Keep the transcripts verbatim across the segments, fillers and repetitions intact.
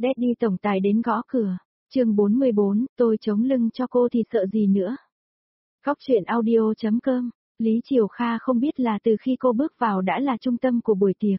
Daddy tổng tài đến gõ cửa. Chương bốn mươi bốn, tôi chống lưng cho cô thì sợ gì nữa. Góc truyện audio chấm com. Lý Triều Kha không biết là từ khi cô bước vào đã là trung tâm của buổi tiệc.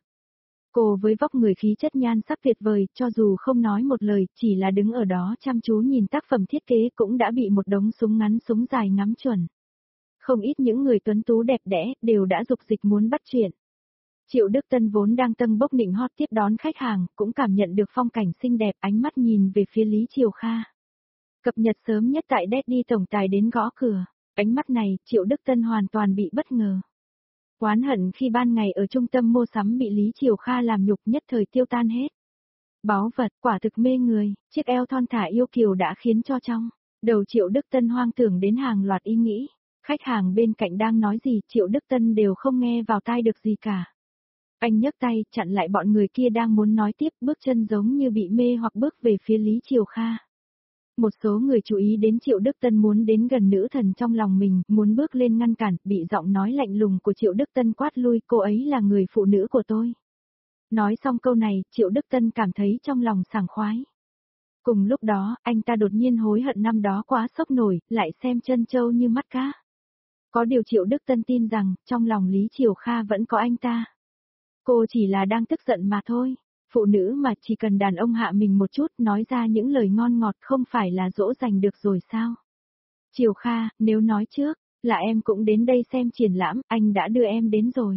Cô với vóc người khí chất nhan sắc tuyệt vời, cho dù không nói một lời, chỉ là đứng ở đó chăm chú nhìn tác phẩm thiết kế cũng đã bị một đống súng ngắn súng dài ngắm chuẩn. Không ít những người tuấn tú đẹp đẽ, đều đã dục dịch muốn bắt chuyện. Triệu Đức Tân vốn đang tâng bốc nịnh hót tiếp đón khách hàng, cũng cảm nhận được phong cảnh xinh đẹp, ánh mắt nhìn về phía Lý Triều Kha. Cập nhật sớm nhất tại Daddy tổng tài đến gõ cửa. Ánh mắt này, Triệu Đức Tân hoàn toàn bị bất ngờ. Oán hận khi ban ngày ở trung tâm mua sắm bị Lý Triều Kha làm nhục nhất thời tiêu tan hết. Báu vật, quả thực mê người, chiếc eo thon thả yêu kiều đã khiến cho trong đầu Triệu Đức Tân hoang tưởng đến hàng loạt ý nghĩ. Khách hàng bên cạnh đang nói gì, Triệu Đức Tân đều không nghe vào tai được gì cả. Anh nhấc tay, chặn lại bọn người kia đang muốn nói tiếp, bước chân giống như bị mê hoặc bước về phía Lý Triều Kha. Một số người chú ý đến Triệu Đức Tân muốn đến gần nữ thần trong lòng mình, muốn bước lên ngăn cản, bị giọng nói lạnh lùng của Triệu Đức Tân quát lui, cô ấy là người phụ nữ của tôi. Nói xong câu này, Triệu Đức Tân cảm thấy trong lòng sảng khoái. Cùng lúc đó, anh ta đột nhiên hối hận năm đó quá sốc nổi, lại xem chân châu như mắt cá. Có điều Triệu Đức Tân tin rằng, trong lòng Lý Triều Kha vẫn có anh ta. Cô chỉ là đang tức giận mà thôi. Phụ nữ mà chỉ cần đàn ông hạ mình một chút, nói ra những lời ngon ngọt không phải là dỗ dành được rồi sao? Triều Kha, nếu nói trước, là em cũng đến đây xem triển lãm, anh đã đưa em đến rồi.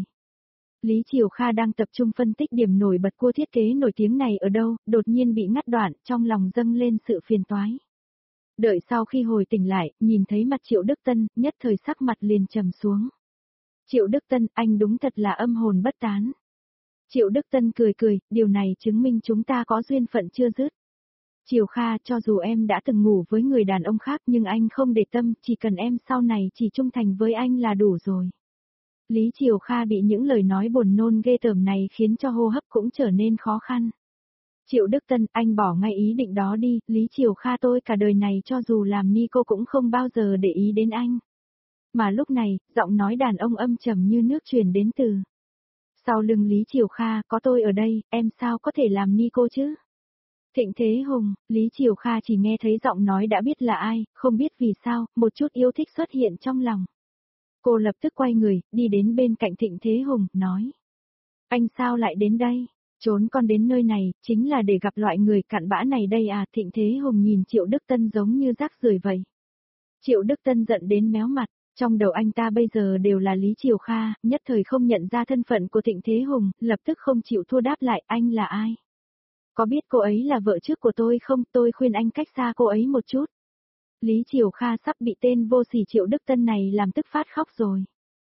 Lý Triều Kha đang tập trung phân tích điểm nổi bật của thiết kế nổi tiếng này ở đâu, đột nhiên bị ngắt đoạn, trong lòng dâng lên sự phiền toái. Đợi sau khi hồi tỉnh lại, nhìn thấy mặt Triệu Đức Tân, nhất thời sắc mặt liền trầm xuống. Triệu Đức Tân, anh đúng thật là âm hồn bất tán. Triệu Đức Tân cười cười, điều này chứng minh chúng ta có duyên phận chưa dứt. Triều Kha, cho dù em đã từng ngủ với người đàn ông khác nhưng anh không để tâm, chỉ cần em sau này chỉ trung thành với anh là đủ rồi. Lý Triều Kha bị những lời nói buồn nôn ghê tởm này khiến cho hô hấp cũng trở nên khó khăn. Triệu Đức Tân, anh bỏ ngay ý định đó đi, Lý Triều Kha tôi cả đời này cho dù làm ni cô cũng không bao giờ để ý đến anh. Mà lúc này, giọng nói đàn ông âm trầm như nước truyền đến từ sau lưng Lý Triều Kha, có tôi ở đây, em sao có thể làm ni cô chứ? Thịnh Thế Hùng, Lý Triều Kha chỉ nghe thấy giọng nói đã biết là ai, không biết vì sao, một chút yêu thích xuất hiện trong lòng. Cô lập tức quay người, đi đến bên cạnh Thịnh Thế Hùng, nói. Anh sao lại đến đây? Trốn con đến nơi này, chính là để gặp loại người cặn bã này đây à? Thịnh Thế Hùng nhìn Triệu Đức Tân giống như rác rưởi vậy. Triệu Đức Tân giận đến méo mặt. Trong đầu anh ta bây giờ đều là Lý Triều Kha, nhất thời không nhận ra thân phận của Thịnh Thế Hùng, lập tức không chịu thua đáp lại, anh là ai? Có biết cô ấy là vợ trước của tôi không? Tôi khuyên anh cách xa cô ấy một chút. Lý Triều Kha sắp bị tên vô sỉ Triệu Đức Tân này làm tức phát khóc rồi.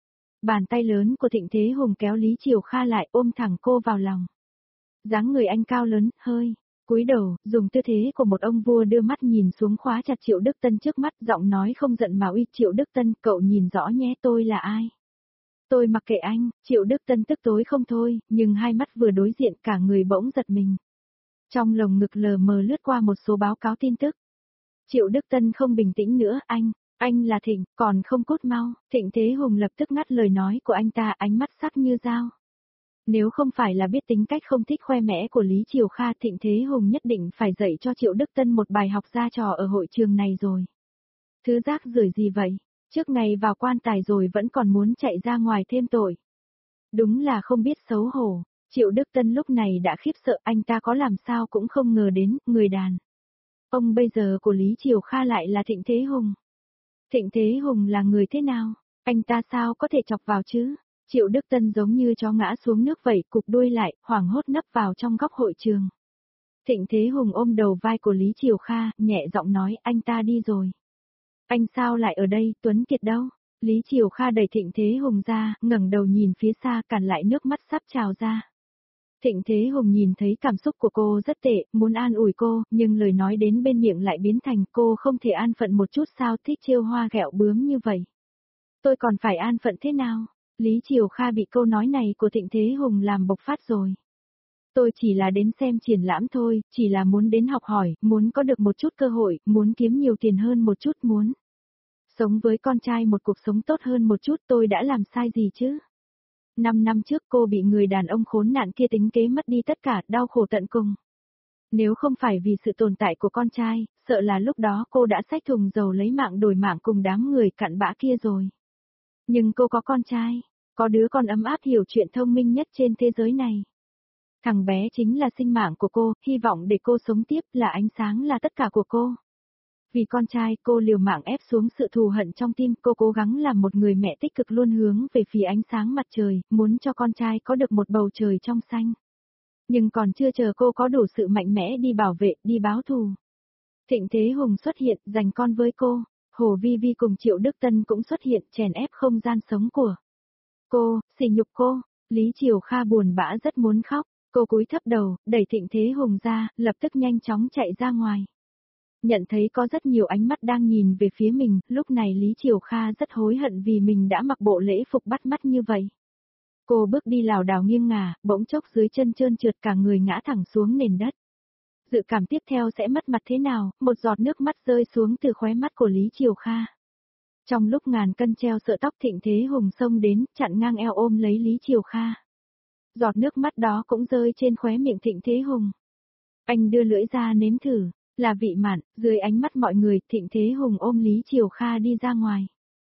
Bàn tay lớn của Thịnh Thế Hùng kéo Lý Triều Kha lại, ôm thẳng cô vào lòng. Dáng người anh cao lớn, hơi cúi đầu, dùng tư thế của một ông vua đưa mắt nhìn xuống khóa chặt Triệu Đức Tân trước mắt, giọng nói không giận mà uy. Triệu Đức Tân, cậu nhìn rõ nhé, tôi là ai? Tôi mặc kệ anh. Triệu Đức Tân tức tối không thôi, nhưng hai mắt vừa đối diện cả người bỗng giật mình. Trong lồng ngực lờ mờ lướt qua một số báo cáo tin tức. Triệu Đức Tân không bình tĩnh nữa, anh, anh là Thịnh, còn không cút mau. Thịnh Thế Hùng lập tức ngắt lời nói của anh ta, ánh mắt sắc như dao. Nếu không phải là biết tính cách không thích khoe mẽ của Lý Triều Kha, Thịnh Thế Hùng nhất định phải dạy cho Triệu Đức Tân một bài học ra trò ở hội trường này rồi. Thứ rác rưởi gì vậy? Trước ngày vào quan tài rồi vẫn còn muốn chạy ra ngoài thêm tội. Đúng là không biết xấu hổ. Triệu Đức Tân lúc này đã khiếp sợ, anh ta có làm sao cũng không ngờ đến, người đàn ông bây giờ của Lý Triều Kha lại là Thịnh Thế Hùng. Thịnh Thế Hùng là người thế nào? Anh ta sao có thể chọc vào chứ? Triệu Đức Tân giống như chó ngã xuống nước vậy, cụp đuôi lại, hoảng hốt nấp vào trong góc hội trường. Thịnh Thế Hùng ôm đầu vai của Lý Triều Kha, nhẹ giọng nói, anh ta đi rồi. Anh sao lại ở đây, Tuấn Kiệt đâu? Lý Triều Kha đẩy Thịnh Thế Hùng ra, ngẩng đầu nhìn phía xa, cản lại nước mắt sắp trào ra. Thịnh Thế Hùng nhìn thấy cảm xúc của cô rất tệ, muốn an ủi cô, nhưng lời nói đến bên miệng lại biến thành, cô không thể an phận một chút sao, thích trêu hoa ghẹo bướm như vậy. Tôi còn phải an phận thế nào? Lý Triều Kha bị câu nói này của Thịnh Thế Hùng làm bộc phát rồi. Tôi chỉ là đến xem triển lãm thôi, chỉ là muốn đến học hỏi, muốn có được một chút cơ hội, muốn kiếm nhiều tiền hơn một chút, muốn sống với con trai một cuộc sống tốt hơn một chút, tôi đã làm sai gì chứ? Năm năm trước cô bị người đàn ông khốn nạn kia tính kế mất đi tất cả, đau khổ tận cùng. Nếu không phải vì sự tồn tại của con trai, sợ là lúc đó cô đã xách thùng dầu lấy mạng đổi mạng cùng đám người cặn bã kia rồi. Nhưng cô có con trai, có đứa con ấm áp hiểu chuyện thông minh nhất trên thế giới này. Thằng bé chính là sinh mạng của cô, hy vọng để cô sống tiếp là ánh sáng là tất cả của cô. Vì con trai cô liều mạng ép xuống sự thù hận trong tim, cô cố gắng làm một người mẹ tích cực luôn hướng về phía ánh sáng mặt trời, muốn cho con trai có được một bầu trời trong xanh. Nhưng còn chưa chờ cô có đủ sự mạnh mẽ đi bảo vệ, đi báo thù. Thịnh Thế Hùng xuất hiện, giành con với cô. Hồ Vi Vi cùng Triệu Đức Tân cũng xuất hiện, chèn ép không gian sống của cô, sỉ nhục cô. Lý Triều Kha buồn bã rất muốn khóc. Cô cúi thấp đầu, đẩy Thịnh Thế Hùng ra, lập tức nhanh chóng chạy ra ngoài. Nhận thấy có rất nhiều ánh mắt đang nhìn về phía mình, lúc này Lý Triều Kha rất hối hận vì mình đã mặc bộ lễ phục bắt mắt như vậy. Cô bước đi lảo đảo nghiêng ngả, bỗng chốc dưới chân trơn trượt cả người ngã thẳng xuống nền đất. Dự cảm tiếp theo sẽ mất mặt thế nào, một giọt nước mắt rơi xuống từ khóe mắt của Lý Triều Kha. Trong lúc ngàn cân treo sợi tóc, Thịnh Thế Hùng xông đến, chặn ngang eo ôm lấy Lý Triều Kha. Giọt nước mắt đó cũng rơi trên khóe miệng Thịnh Thế Hùng. Anh đưa lưỡi ra nếm thử, là vị mặn, dưới ánh mắt mọi người, Thịnh Thế Hùng ôm Lý Triều Kha đi ra ngoài.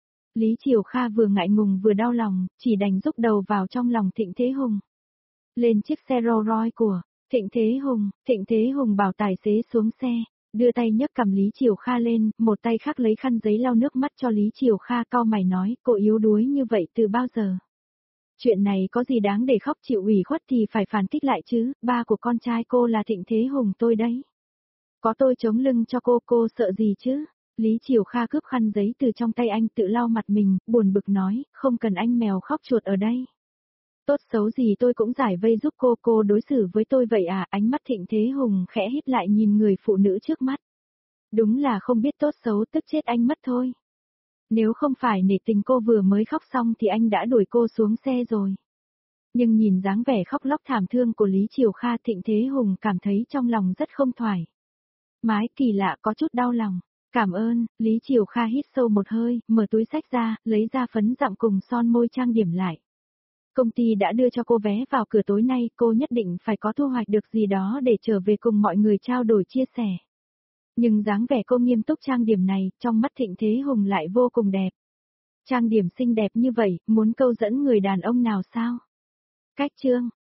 Lý Triều Kha vừa ngại ngùng vừa đau lòng, chỉ đành rúc đầu vào trong lòng Thịnh Thế Hùng. Lên chiếc xe Rolls Royce của Thịnh Thế Hùng, Thịnh Thế Hùng bảo tài xế xuống xe, đưa tay nhấc cầm Lý Triều Kha lên, một tay khác lấy khăn giấy lau nước mắt cho Lý Triều Kha, cau mày nói, cô yếu đuối như vậy từ bao giờ? Chuyện này có gì đáng để khóc, chịu ủy khuất thì phải phản kích lại chứ, ba của con trai cô là Thịnh Thế Hùng tôi đấy. Có tôi chống lưng cho cô, cô sợ gì chứ? Lý Triều Kha cướp khăn giấy từ trong tay anh tự lau mặt mình, buồn bực nói, không cần anh mèo khóc chuột ở đây. Tốt xấu gì tôi cũng giải vây giúp cô, cô đối xử với tôi vậy à? Ánh mắt Thịnh Thế Hùng khẽ híp lại nhìn người phụ nữ trước mắt. Đúng là không biết tốt xấu, tức chết anh mất thôi. Nếu không phải nể tình cô vừa mới khóc xong thì anh đã đuổi cô xuống xe rồi. Nhưng nhìn dáng vẻ khóc lóc thảm thương của Lý Triều Kha, Thịnh Thế Hùng cảm thấy trong lòng rất không thoải mái, kỳ lạ, có chút đau lòng. Cảm ơn, Lý Triều Kha hít sâu một hơi, mở túi xách ra, lấy ra phấn dặm cùng son môi trang điểm lại. Công ty đã đưa cho cô vé vào cửa tối nay, cô nhất định phải có thu hoạch được gì đó để trở về cùng mọi người trao đổi chia sẻ. Nhưng dáng vẻ cô nghiêm túc trang điểm này, trong mắt Thịnh Thế Hùng lại vô cùng đẹp. Trang điểm xinh đẹp như vậy, muốn câu dẫn người đàn ông nào sao? Cách chương